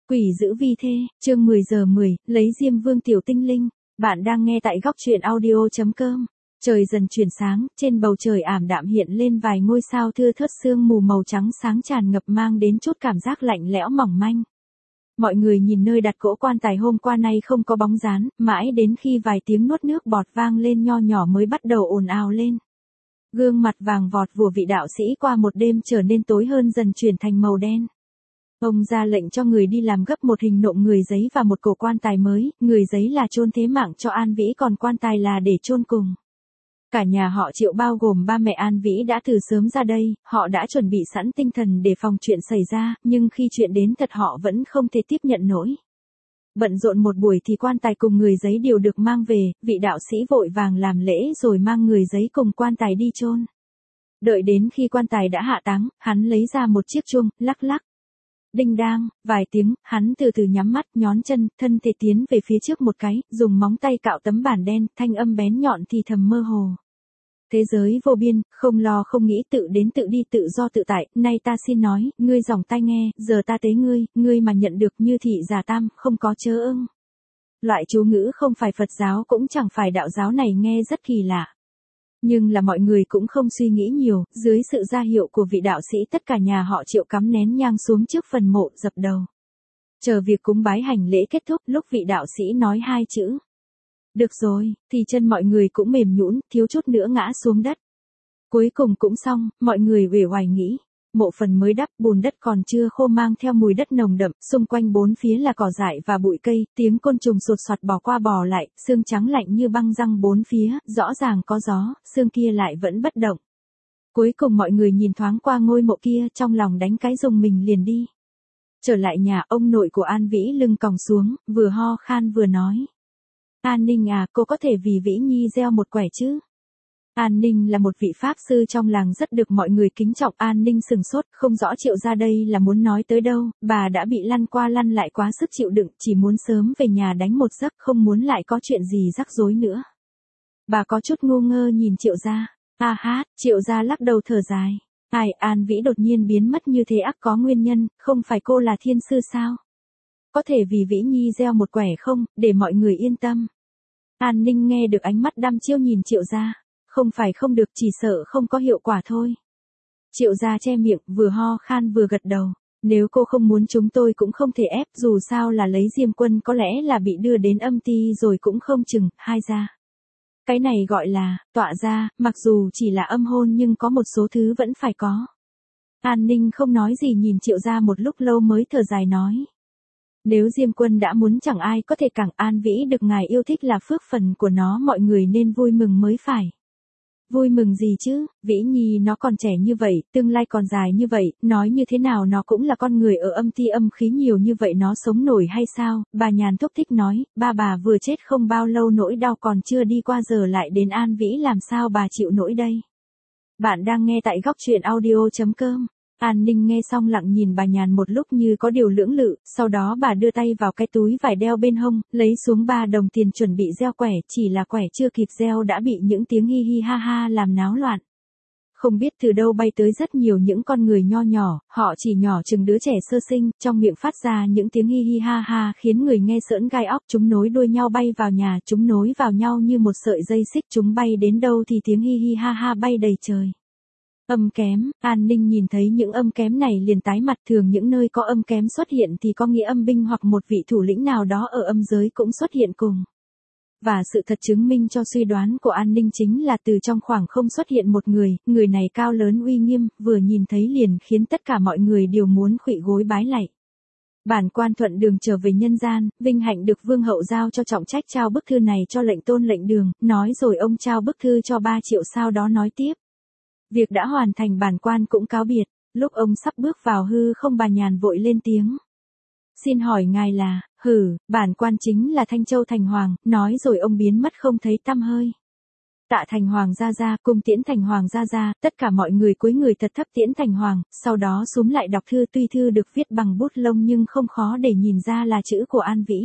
Quỷ dữ vi thê, chương 10 giờ 10, lấy Diêm Vương tiểu tinh linh. Bạn đang nghe tại góc truyện audio.com. Trời dần chuyển sáng, trên bầu trời ảm đạm hiện lên vài ngôi sao thưa thớt sương mù màu trắng sáng tràn ngập mang đến chút cảm giác lạnh lẽo mỏng manh. Mọi người nhìn nơi đặt cỗ quan tài hôm qua nay không có bóng dáng, mãi đến khi vài tiếng nuốt nước bọt vang lên nho nhỏ mới bắt đầu ồn ào lên. Gương mặt vàng vọt của vị đạo sĩ qua một đêm trở nên tối hơn dần chuyển thành màu đen. Ông ra lệnh cho người đi làm gấp một hình nộm người giấy và một cổ quan tài mới, người giấy là chôn thế mạng cho An Vĩ còn quan tài là để chôn cùng. Cả nhà họ Triệu bao gồm ba mẹ An Vĩ đã từ sớm ra đây, họ đã chuẩn bị sẵn tinh thần để phòng chuyện xảy ra, nhưng khi chuyện đến thật họ vẫn không thể tiếp nhận nổi. Bận rộn một buổi thì quan tài cùng người giấy đều được mang về, vị đạo sĩ vội vàng làm lễ rồi mang người giấy cùng quan tài đi chôn. Đợi đến khi quan tài đã hạ táng, hắn lấy ra một chiếc chuông, lắc lắc. Đinh đang, vài tiếng, hắn từ từ nhắm mắt, nhón chân, thân thể tiến về phía trước một cái, dùng móng tay cạo tấm bản đen, thanh âm bén nhọn thì thầm mơ hồ. Thế giới vô biên, không lo không nghĩ tự đến tự đi tự do tự tại, nay ta xin nói, ngươi dòng tai nghe, giờ ta tế ngươi mà nhận được như thị giả tam, không có chớ ưng. Loại chú ngữ không phải Phật giáo cũng chẳng phải đạo giáo này nghe rất kỳ lạ. Nhưng là mọi người cũng không suy nghĩ nhiều, dưới sự ra hiệu của vị đạo sĩ tất cả nhà họ Triệu cắm nén nhang xuống trước phần mộ dập đầu. Chờ việc cúng bái hành lễ kết thúc lúc vị đạo sĩ nói hai chữ. Được rồi, thì chân mọi người cũng mềm nhũn, thiếu chút nữa ngã xuống đất. Cuối cùng cũng xong, mọi người uể oải nghĩ. Mộ phần mới đắp, bùn đất còn chưa khô mang theo mùi đất nồng đậm, xung quanh bốn phía là cỏ dại và bụi cây, tiếng côn trùng sột soạt bò qua bò lại, sương trắng lạnh như băng răng bốn phía, rõ ràng có gió, sương kia lại vẫn bất động. Cuối cùng mọi người nhìn thoáng qua ngôi mộ kia, trong lòng đánh cái rùng mình liền đi. Trở lại nhà, ông nội của An Vĩ lưng còng xuống, vừa ho khan vừa nói. An Ninh à, cô có thể vì Vĩ Nhi gieo một quẻ chứ? An Ninh là một vị pháp sư trong làng rất được mọi người kính trọng. An Ninh sừng sốt, không rõ Triệu ra đây là muốn nói tới đâu, bà đã bị lăn qua lăn lại quá sức chịu đựng, chỉ muốn sớm về nhà đánh một giấc, không muốn lại có chuyện gì rắc rối nữa. Bà có chút ngu ngơ nhìn Triệu ra. Triệu ra lắc đầu thở dài. An Vĩ đột nhiên biến mất như thế ắt có nguyên nhân, không phải cô là thiên sư sao? Có thể vì Vĩ Nhi gieo một quẻ không, để mọi người yên tâm. An Ninh nghe được ánh mắt đăm chiêu nhìn Triệu ra. Không phải không được, chỉ sợ không có hiệu quả thôi. Triệu gia che miệng, vừa ho khan vừa gật đầu. Nếu cô không muốn chúng tôi cũng không thể ép, dù sao là lấy Diêm Quân có lẽ là bị đưa đến âm ti rồi cũng không chừng, hai gia. Cái này gọi là, tọa gia, mặc dù chỉ là âm hôn nhưng có một số thứ vẫn phải có. An Ninh không nói gì nhìn Triệu gia một lúc lâu mới thở dài nói. Nếu Diêm Quân đã muốn chẳng ai có thể càng An Vĩ được ngài yêu thích là phước phần của nó, mọi người nên vui mừng mới phải. Vui mừng gì chứ, Vĩ Nhi nó còn trẻ như vậy, tương lai còn dài như vậy, nói như thế nào nó cũng là con người ở âm ti âm khí nhiều như vậy nó sống nổi hay sao, bà Nhàn thúc thích nói, bà vừa chết không bao lâu nỗi đau còn chưa đi qua giờ lại đến An Vĩ làm sao bà chịu nổi đây. Bạn đang nghe tại góc truyện audio.com. An Ninh nghe xong lặng nhìn bà Nhàn một lúc như có điều lưỡng lự, sau đó bà đưa tay vào cái túi vải đeo bên hông, lấy xuống 3 đồng tiền chuẩn bị gieo quẻ, chỉ là quẻ chưa kịp gieo đã bị những tiếng hi hi ha ha làm náo loạn. Không biết từ đâu bay tới rất nhiều những con người nho nhỏ, họ chỉ nhỏ chừng đứa trẻ sơ sinh, trong miệng phát ra những tiếng hi hi ha ha khiến người nghe sởn gai óc, chúng nối đuôi nhau bay vào nhà, chúng nối vào nhau như một sợi dây xích, chúng bay đến đâu thì tiếng hi hi ha ha bay đầy trời. Âm kém, An Ninh nhìn thấy những âm kém này liền tái mặt, thường những nơi có âm kém xuất hiện thì có nghĩa âm binh hoặc một vị thủ lĩnh nào đó ở âm giới cũng xuất hiện cùng. Và sự thật chứng minh cho suy đoán của An Ninh chính là từ trong khoảng không xuất hiện một người này cao lớn uy nghiêm, vừa nhìn thấy liền khiến tất cả mọi người đều muốn khuỵu gối bái lạy. Bản quan thuận đường trở về nhân gian, vinh hạnh được vương hậu giao cho trọng trách trao bức thư này cho lệnh tôn lệnh đường, nói rồi ông trao bức thư cho 3 Triệu sau đó nói tiếp. Việc đã hoàn thành bản quan cũng cáo biệt, lúc ông sắp bước vào hư không bà Nhàn vội lên tiếng. Xin hỏi ngài là, bản quan chính là Thanh Châu Thành Hoàng, nói rồi ông biến mất không thấy tăm hơi. Tạ Thành Hoàng ra, cung tiễn Thành Hoàng ra, tất cả mọi người cúi người thật thấp tiễn Thành Hoàng, sau đó xúm lại đọc thư tuy thư được viết bằng bút lông nhưng không khó để nhìn ra là chữ của An Vĩ.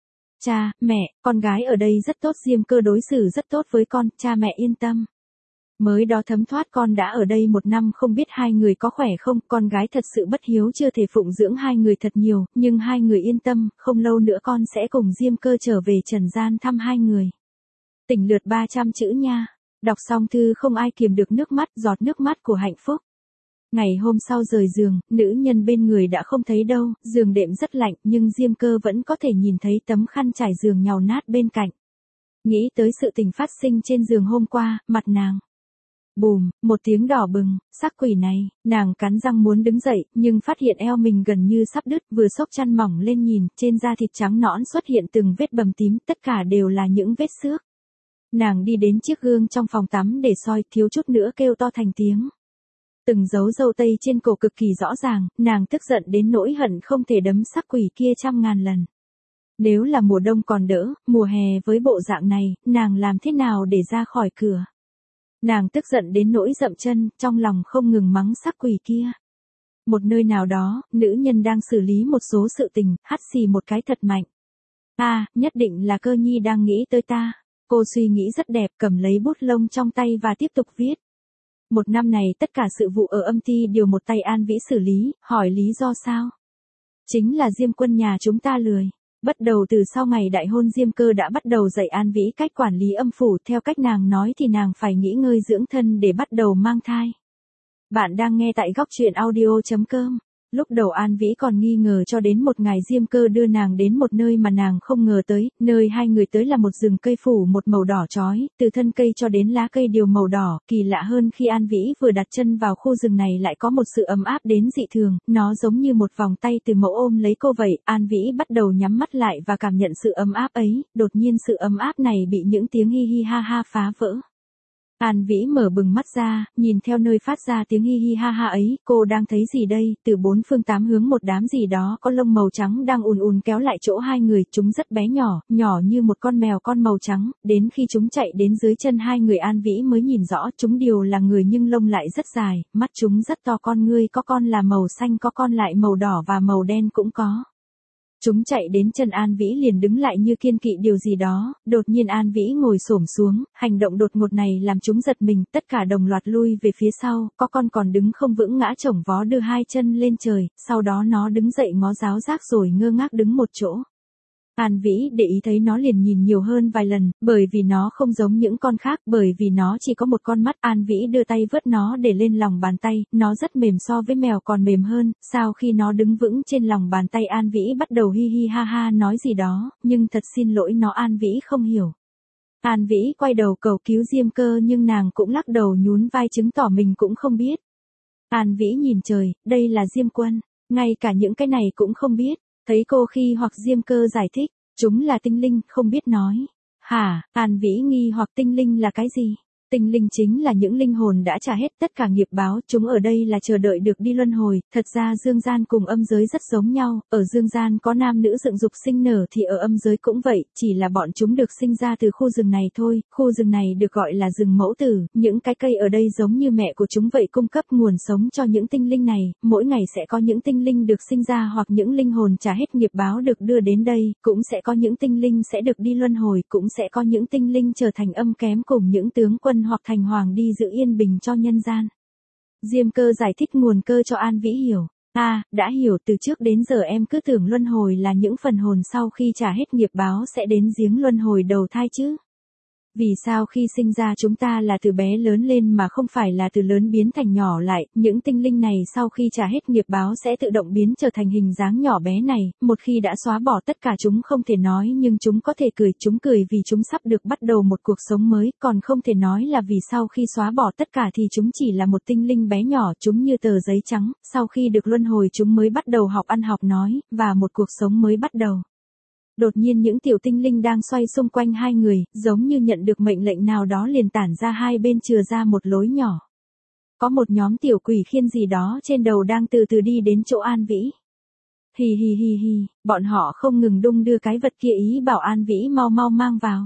Cha, mẹ, con gái ở đây rất tốt Diêm Cơ đối xử rất tốt với con, cha mẹ yên tâm. Mới đó thấm thoát con đã ở đây 1 năm không biết hai người có khỏe không, con gái thật sự bất hiếu chưa thể phụng dưỡng hai người thật nhiều, nhưng hai người yên tâm, không lâu nữa con sẽ cùng Diêm Cơ trở về trần gian thăm hai người. Tỉnh lượt 300 chữ nha. Đọc xong thư không ai kiềm được nước mắt, giọt nước mắt của hạnh phúc. Ngày hôm sau rời giường, nữ nhân bên người đã không thấy đâu, giường đệm rất lạnh nhưng Diêm Cơ vẫn có thể nhìn thấy tấm khăn trải giường nhàu nát bên cạnh. Nghĩ tới sự tình phát sinh trên giường hôm qua, mặt nàng bùm, một tiếng đỏ bừng, sắc quỷ này, nàng cắn răng muốn đứng dậy, nhưng phát hiện eo mình gần như sắp đứt, vừa xốc chăn mỏng lên nhìn, trên da thịt trắng nõn xuất hiện từng vết bầm tím, tất cả đều là những vết xước. Nàng đi đến chiếc gương trong phòng tắm để soi, thiếu chút nữa kêu to thành tiếng. Từng dấu râu tây trên cổ cực kỳ rõ ràng, nàng tức giận đến nỗi hận không thể đấm sắc quỷ kia 100.000 lần. Nếu là mùa đông còn đỡ, mùa hè với bộ dạng này, nàng làm thế nào để ra khỏi cửa? Nàng tức giận đến nỗi dậm chân, trong lòng không ngừng mắng sắc quỷ kia. Một nơi nào đó, nữ nhân đang xử lý một số sự tình, hắt xì một cái thật mạnh. Nhất định là Cơ Nhi đang nghĩ tới ta. Cô suy nghĩ rất đẹp, cầm lấy bút lông trong tay và tiếp tục viết. 1 năm này tất cả sự vụ ở âm ty đều một tay An Vĩ xử lý, hỏi lý do sao? Chính là Diêm Quân nhà chúng ta lười. Bắt đầu từ sau ngày đại hôn Diêm Cơ đã bắt đầu dạy An Vĩ cách quản lý âm phủ, theo cách nàng nói thì nàng phải nghỉ ngơi dưỡng thân để bắt đầu mang thai. Bạn đang nghe tại góc truyện audio.com. Lúc đầu An Vĩ còn nghi ngờ cho đến một ngày Diêm Cơ đưa nàng đến một nơi mà nàng không ngờ tới, nơi hai người tới là một rừng cây phủ một màu đỏ chói, từ thân cây cho đến lá cây đều màu đỏ, kỳ lạ hơn khi An Vĩ vừa đặt chân vào khu rừng này lại có một sự ấm áp đến dị thường, nó giống như một vòng tay từ mẫu ôm lấy cô vậy, An Vĩ bắt đầu nhắm mắt lại và cảm nhận sự ấm áp ấy, đột nhiên sự ấm áp này bị những tiếng hi hi ha ha phá vỡ. An Vĩ mở bừng mắt ra, nhìn theo nơi phát ra tiếng hi hi ha ha ấy, cô đang thấy gì đây, từ 4 phương 8 hướng một đám gì đó có lông màu trắng đang ùn ùn kéo lại chỗ hai người, chúng rất bé nhỏ, nhỏ như một con mèo con màu trắng, đến khi chúng chạy đến dưới chân hai người An Vĩ mới nhìn rõ, chúng đều là người nhưng lông lại rất dài, mắt chúng rất to, con ngươi có con là màu xanh, có con lại màu đỏ và màu đen cũng có. Chúng chạy đến chân An Vĩ liền đứng lại như kiêng kỵ điều gì đó, đột nhiên An Vĩ ngồi xổm xuống, hành động đột ngột này làm chúng giật mình, tất cả đồng loạt lui về phía sau, có con còn đứng không vững ngã chổng vó đưa hai chân lên trời, sau đó nó đứng dậy ngó giáo giác rồi ngơ ngác đứng một chỗ. An Vĩ để ý thấy nó liền nhìn nhiều hơn vài lần, bởi vì nó không giống những con khác, bởi vì nó chỉ có một con mắt. An Vĩ đưa tay vớt nó để lên lòng bàn tay, nó rất mềm so với mèo còn mềm hơn, sau khi nó đứng vững trên lòng bàn tay An Vĩ bắt đầu hi hi ha ha nói gì đó, nhưng thật xin lỗi nó An Vĩ không hiểu. An Vĩ quay đầu cầu cứu Diêm Cơ nhưng nàng cũng lắc đầu nhún vai chứng tỏ mình cũng không biết. An Vĩ nhìn trời, đây là Diêm Quân, ngay cả những cái này cũng không biết. Thấy cô khi hoặc Diêm Cơ giải thích, chúng là tinh linh, không biết nói. Hả, An Vĩ nghi hoặc tinh linh là cái gì? Tinh linh chính là những linh hồn đã trả hết tất cả nghiệp báo, chúng ở đây là chờ đợi được đi luân hồi, thật ra dương gian cùng âm giới rất giống nhau, ở dương gian có nam nữ dựng dục sinh nở thì ở âm giới cũng vậy, chỉ là bọn chúng được sinh ra từ khu rừng này thôi, khu rừng này được gọi là rừng mẫu tử, những cái cây ở đây giống như mẹ của chúng vậy cung cấp nguồn sống cho những tinh linh này, mỗi ngày sẽ có những tinh linh được sinh ra hoặc những linh hồn trả hết nghiệp báo được đưa đến đây, cũng sẽ có những tinh linh sẽ được đi luân hồi, cũng sẽ có những tinh linh trở thành âm kém cùng những tướng quân hoặc thành hoàng đi giữ yên bình cho nhân gian. Diêm Cơ giải thích nguồn cơ cho An Vĩ hiểu. Đã hiểu, từ trước đến giờ em cứ tưởng luân hồi là những phần hồn sau khi trả hết nghiệp báo sẽ đến giếng luân hồi đầu thai chứ. Vì sao khi sinh ra chúng ta là từ bé lớn lên mà không phải là từ lớn biến thành nhỏ lại, những tinh linh này sau khi trả hết nghiệp báo sẽ tự động biến trở thành hình dáng nhỏ bé này, một khi đã xóa bỏ tất cả chúng không thể nói nhưng chúng có thể cười, chúng cười vì chúng sắp được bắt đầu một cuộc sống mới, còn không thể nói là vì sau khi xóa bỏ tất cả thì chúng chỉ là một tinh linh bé nhỏ, chúng như tờ giấy trắng, sau khi được luân hồi chúng mới bắt đầu học ăn học nói, và một cuộc sống mới bắt đầu. Đột nhiên những tiểu tinh linh đang xoay xung quanh hai người, giống như nhận được mệnh lệnh nào đó liền tản ra hai bên chừa ra một lối nhỏ. Có một nhóm tiểu quỷ khiên gì đó trên đầu đang từ từ đi đến chỗ An Vĩ. Hì hì hì hì, bọn họ không ngừng đung đưa cái vật kia ý bảo An Vĩ mau mau mang vào.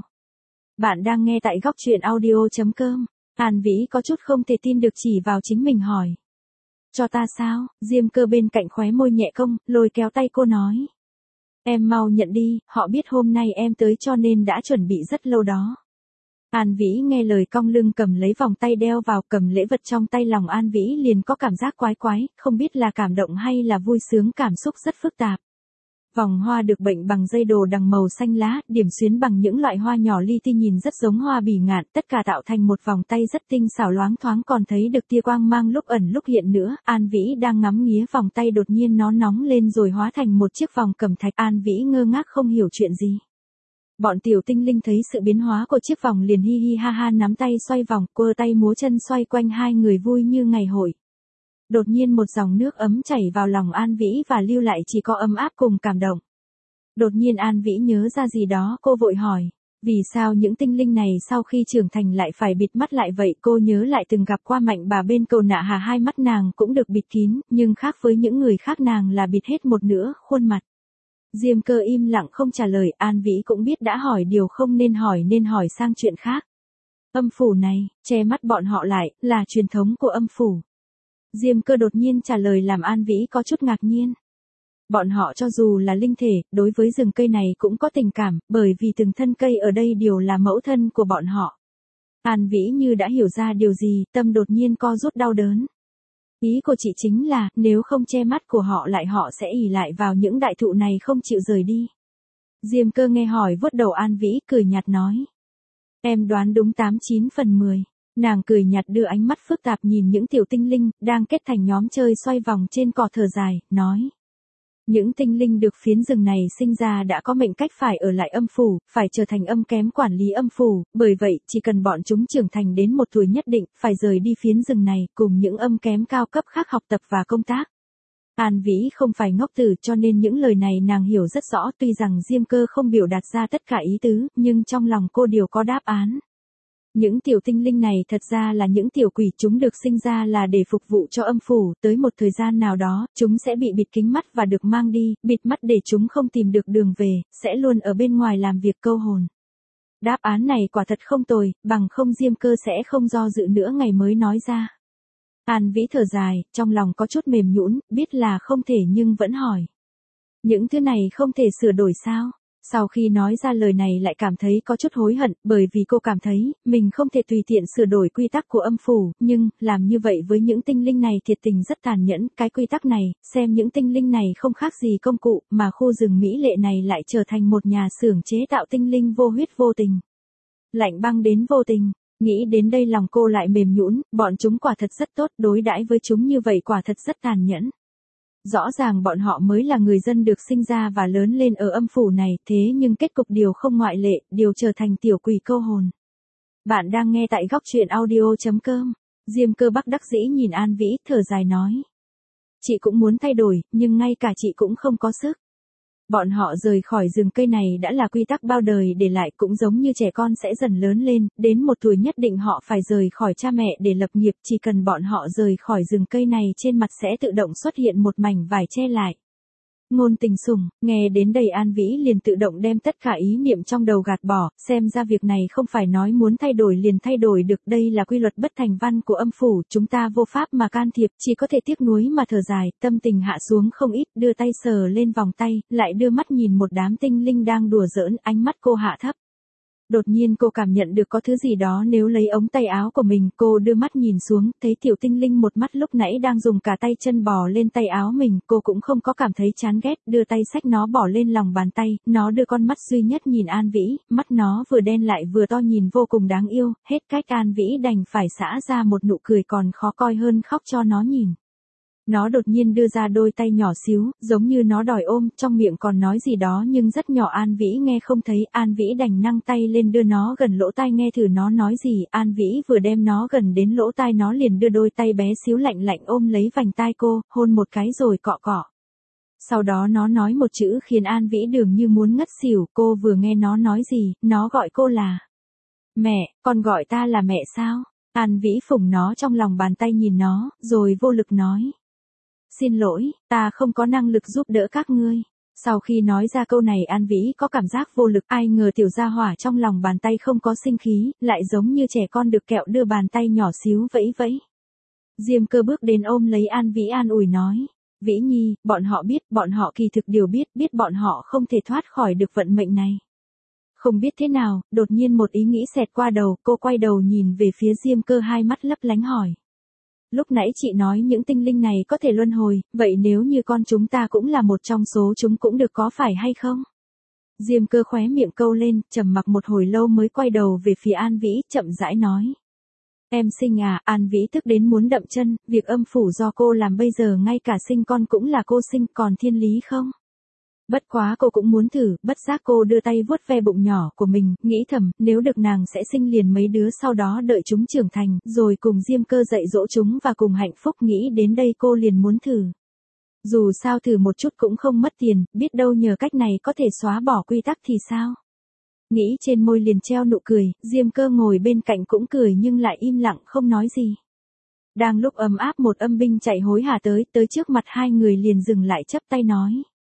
Bạn đang nghe tại góc truyện audio.com. An Vĩ có chút không thể tin được chỉ vào chính mình hỏi. Cho ta sao? Diêm Cơ bên cạnh khóe môi nhẹ cong, lôi kéo tay cô nói. Em mau nhận đi, họ biết hôm nay em tới cho nên đã chuẩn bị rất lâu đó. An Vĩ nghe lời cong lưng cầm lấy vòng tay đeo vào, cầm lễ vật trong tay, lòng An Vĩ liền có cảm giác quái quái, không biết là cảm động hay là vui sướng, cảm xúc rất phức tạp. Vòng hoa được bệnh bằng dây đồ đằng màu xanh lá, điểm xuyến bằng những loại hoa nhỏ li ti nhìn rất giống hoa bỉ ngạn, tất cả tạo thành một vòng tay rất tinh xảo loáng thoáng, còn thấy được tia quang mang lúc ẩn lúc hiện nữa. An Vĩ đang ngắm nghía vòng tay, đột nhiên nó nóng lên rồi hóa thành một chiếc vòng cẩm thạch. An Vĩ ngơ ngác không hiểu chuyện gì. Bọn tiểu tinh linh thấy sự biến hóa của chiếc vòng liền hi hi ha ha nắm tay xoay vòng, quơ tay múa chân xoay quanh, hai người vui như ngày hội. Đột nhiên một dòng nước ấm chảy vào lòng An Vĩ và lưu lại chỉ có ấm áp cùng cảm động. Đột nhiên An Vĩ nhớ ra gì đó, cô vội hỏi, vì sao những tinh linh này sau khi trưởng thành lại phải bịt mắt lại vậy? Cô nhớ lại từng gặp qua Mạnh bà bên cầu Nạ Hà, hai mắt nàng cũng được bịt kín, nhưng khác với những người khác, nàng là bịt hết một nửa khuôn mặt. Diêm Cơ im lặng không trả lời. An Vĩ cũng biết đã hỏi điều không nên hỏi sang chuyện khác. Âm phủ này, che mắt bọn họ lại, là truyền thống của âm phủ. Diêm Cơ đột nhiên trả lời làm An Vĩ có chút ngạc nhiên. Bọn họ cho dù là linh thể, đối với rừng cây này cũng có tình cảm, bởi vì từng thân cây ở đây đều là mẫu thân của bọn họ. An Vĩ như đã hiểu ra điều gì, tâm đột nhiên co rút đau đớn. Ý của chị chính là, nếu không che mắt của họ lại, họ sẽ ỷ lại vào những đại thụ này không chịu rời đi. Diêm Cơ nghe hỏi vuốt đầu An Vĩ, cười nhạt nói. Em đoán đúng 89 phần 10. Nàng cười nhạt đưa ánh mắt phức tạp nhìn những tiểu tinh linh, đang kết thành nhóm chơi xoay vòng trên cỏ, thở dài, nói. Những tinh linh được phiến rừng này sinh ra đã có mệnh cách phải ở lại âm phủ, phải trở thành âm kém quản lý âm phủ, bởi vậy, chỉ cần bọn chúng trưởng thành đến một tuổi nhất định, phải rời đi phiến rừng này, cùng những âm kém cao cấp khác học tập và công tác. An Vĩ không phải ngốc tử, cho nên những lời này nàng hiểu rất rõ, tuy rằng Diêm Cơ không biểu đạt ra tất cả ý tứ, nhưng trong lòng cô đều có đáp án. Những tiểu tinh linh này thật ra là những tiểu quỷ, chúng được sinh ra là để phục vụ cho âm phủ, tới một thời gian nào đó, chúng sẽ bị bịt kính mắt và được mang đi, bịt mắt để chúng không tìm được đường về, sẽ luôn ở bên ngoài làm việc câu hồn. Đáp án này quả thật không tồi, bằng không Diêm Cơ sẽ không do dự nữa ngày mới nói ra. An Vĩ thở dài, trong lòng có chút mềm nhũn, biết là không thể nhưng vẫn hỏi. Những thứ này không thể sửa đổi sao? Sau khi nói ra lời này lại cảm thấy có chút hối hận, bởi vì cô cảm thấy, mình không thể tùy tiện sửa đổi quy tắc của âm phủ, nhưng, làm như vậy với những tinh linh này thiệt tình rất tàn nhẫn, cái quy tắc này, xem những tinh linh này không khác gì công cụ, mà khu rừng mỹ lệ này lại trở thành một nhà xưởng chế tạo tinh linh vô huyết vô tình. Lạnh băng đến vô tình. Nghĩ đến đây lòng cô lại mềm nhũn, bọn chúng quả thật rất tốt, đối đãi với chúng như vậy quả thật rất tàn nhẫn. Rõ ràng bọn họ mới là người dân được sinh ra và lớn lên ở âm phủ này, thế nhưng kết cục đều không ngoại lệ, đều trở thành tiểu quỷ câu hồn. Bạn đang nghe tại góc truyện audio.com. Diêm Cơ bất đắc dĩ nhìn An Vĩ, thở dài nói. Chị cũng muốn thay đổi, nhưng ngay cả chị cũng không có sức. Bọn họ rời khỏi rừng cây này đã là quy tắc bao đời để lại, cũng giống như trẻ con sẽ dần lớn lên, đến một tuổi nhất định họ phải rời khỏi cha mẹ để lập nghiệp, chỉ cần bọn họ rời khỏi rừng cây này trên mặt sẽ tự động xuất hiện một mảnh vải che lại. Ngôn Tình Sủng, nghe đến đây An Vĩ liền tự động đem tất cả ý niệm trong đầu gạt bỏ, xem ra việc này không phải nói muốn thay đổi liền thay đổi được, đây là quy luật bất thành văn của âm phủ, chúng ta vô pháp mà can thiệp, chỉ có thể tiếc nuối mà thở dài, tâm tình hạ xuống không ít, đưa tay sờ lên vòng tay, lại đưa mắt nhìn một đám tinh linh đang đùa giỡn, ánh mắt cô hạ thấp. Đột nhiên cô cảm nhận được có thứ gì đó nếu lấy ống tay áo của mình, cô đưa mắt nhìn xuống, thấy tiểu tinh linh một mắt lúc nãy đang dùng cả tay chân bò lên tay áo mình, cô cũng không có cảm thấy chán ghét, đưa tay xách nó bỏ lên lòng bàn tay, nó đưa con mắt duy nhất nhìn An Vĩ, mắt nó vừa đen lại vừa to nhìn vô cùng đáng yêu, hết cách An Vĩ đành phải xả ra một nụ cười còn khó coi hơn khóc cho nó nhìn. Nó đột nhiên đưa ra đôi tay nhỏ xíu, giống như nó đòi ôm, trong miệng còn nói gì đó nhưng rất nhỏ, An Vĩ nghe không thấy, An Vĩ đành nâng tay lên đưa nó gần lỗ tai nghe thử nó nói gì, An Vĩ vừa đem nó gần đến lỗ tai nó liền đưa đôi tay bé xíu lạnh lạnh ôm lấy vành tai cô, hôn một cái rồi cọ cọ. Sau đó nó nói một chữ khiến An Vĩ dường như muốn ngất xỉu, cô vừa nghe nó nói gì, nó gọi cô là mẹ, con gọi ta là mẹ sao? An Vĩ phủng nó trong lòng bàn tay nhìn nó, rồi vô lực nói. Xin lỗi, ta không có năng lực giúp đỡ các ngươi. Sau khi nói ra câu này An Vĩ có cảm giác vô lực, ai ngờ tiểu gia hỏa trong lòng bàn tay không có sinh khí, lại giống như trẻ con được kẹo đưa bàn tay nhỏ xíu vẫy vẫy. Diêm Cơ bước đến ôm lấy An Vĩ an ủi nói. Vĩ Nhi, bọn họ biết, bọn họ kỳ thực đều biết bọn họ không thể thoát khỏi được vận mệnh này. Không biết thế nào, đột nhiên một ý nghĩ xẹt qua đầu, cô quay đầu nhìn về phía Diêm Cơ, hai mắt lấp lánh hỏi. Lúc nãy chị nói những tinh linh này có thể luân hồi, vậy nếu như con chúng ta cũng là một trong số chúng cũng được có phải hay không? Diêm Cơ khóe miệng câu lên, trầm mặc một hồi lâu mới quay đầu về phía An Vĩ, chậm rãi nói. Em sinh à? An Vĩ tức đến muốn đậm chân, việc âm phủ do cô làm bây giờ ngay cả sinh con cũng là cô sinh, còn thiên lý không? Bất quá cô cũng muốn thử, bất giác cô đưa tay vuốt ve bụng nhỏ của mình, nghĩ thầm, nếu được nàng sẽ sinh liền mấy đứa, sau đó đợi chúng trưởng thành, rồi cùng Diêm Cơ dạy dỗ chúng và cùng hạnh phúc. Nghĩ đến đây cô liền muốn thử. Dù sao thử một chút cũng không mất tiền, biết đâu nhờ cách này có thể xóa bỏ quy tắc thì sao? Nghĩ trên môi liền treo nụ cười, Diêm Cơ ngồi bên cạnh cũng cười nhưng lại im lặng không nói gì. Đang lúc ấm áp, một âm binh chạy hối hả tới trước mặt hai người liền dừng lại chắp tay nói.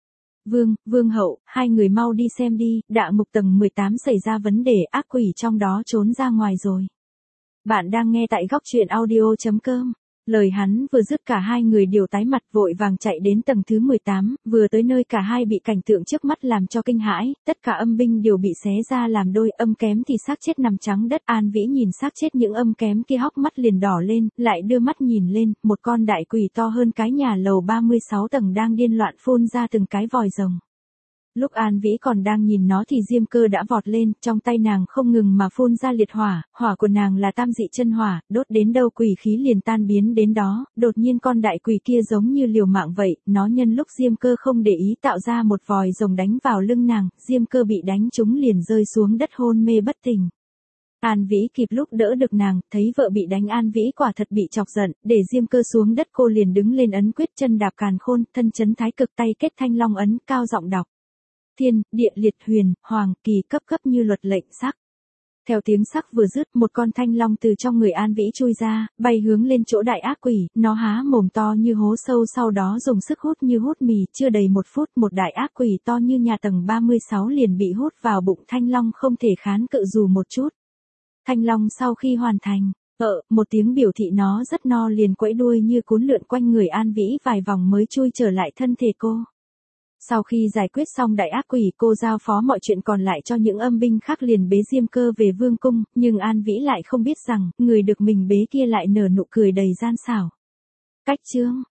Vương hậu, hai người mau đi xem đi, Đạ ngục tầng 18 xảy ra vấn đề, ác quỷ trong đó trốn ra ngoài rồi. Bạn đang nghe tại góc truyện audio.com. Lời hắn vừa dứt cả hai người đều tái mặt, vội vàng chạy đến tầng thứ 18, vừa tới nơi cả hai bị cảnh tượng trước mắt làm cho kinh hãi, tất cả âm binh đều bị xé ra làm đôi, âm kém thì xác chết nằm trắng đất. An Vĩ nhìn xác chết những âm kém kia hốc mắt liền đỏ lên, lại đưa mắt nhìn lên, một con đại quỷ to hơn cái nhà lầu 36 tầng đang điên loạn phun ra từng cái vòi rồng. Lúc An Vĩ còn đang nhìn nó thì Diêm Cơ đã vọt lên, trong tay nàng không ngừng mà phun ra liệt hỏa, hỏa của nàng là tam dị chân hỏa, đốt đến đâu quỷ khí liền tan biến đến đó. Đột nhiên con đại quỷ kia giống như liều mạng vậy, nó nhân lúc Diêm Cơ không để ý tạo ra một vòi rồng đánh vào lưng nàng, Diêm Cơ bị đánh trúng liền rơi xuống đất hôn mê bất tỉnh. An Vĩ kịp lúc đỡ được nàng, thấy vợ bị đánh, An Vĩ quả thật bị chọc giận, để Diêm Cơ xuống đất cô liền đứng lên ấn quyết, chân đạp càn khôn, thân chấn thái cực, tay kết thanh long ấn, cao giọng đọc. Thiên, địa, liệt, huyền, hoàng, kỳ, cấp cấp như luật lệnh sắc. Theo tiếng sắc vừa dứt, một con thanh long từ trong người An Vĩ chui ra, bay hướng lên chỗ đại ác quỷ, nó há mồm to như hố sâu, sau đó dùng sức hút như hút mì, chưa đầy một phút, một đại ác quỷ to như nhà tầng 36 liền bị hút vào bụng thanh long, không thể kháng cự dù một chút. Thanh long sau khi hoàn thành, một tiếng biểu thị nó rất no liền quẫy đuôi như cuốn lượn quanh người An Vĩ vài vòng mới chui trở lại thân thể cô. Sau khi giải quyết xong đại ác quỷ, cô giao phó mọi chuyện còn lại cho những âm binh khác liền bế Diêm Cơ về vương cung, nhưng An Vĩ lại không biết rằng, người được mình bế kia lại nở nụ cười đầy gian xảo. Cách chương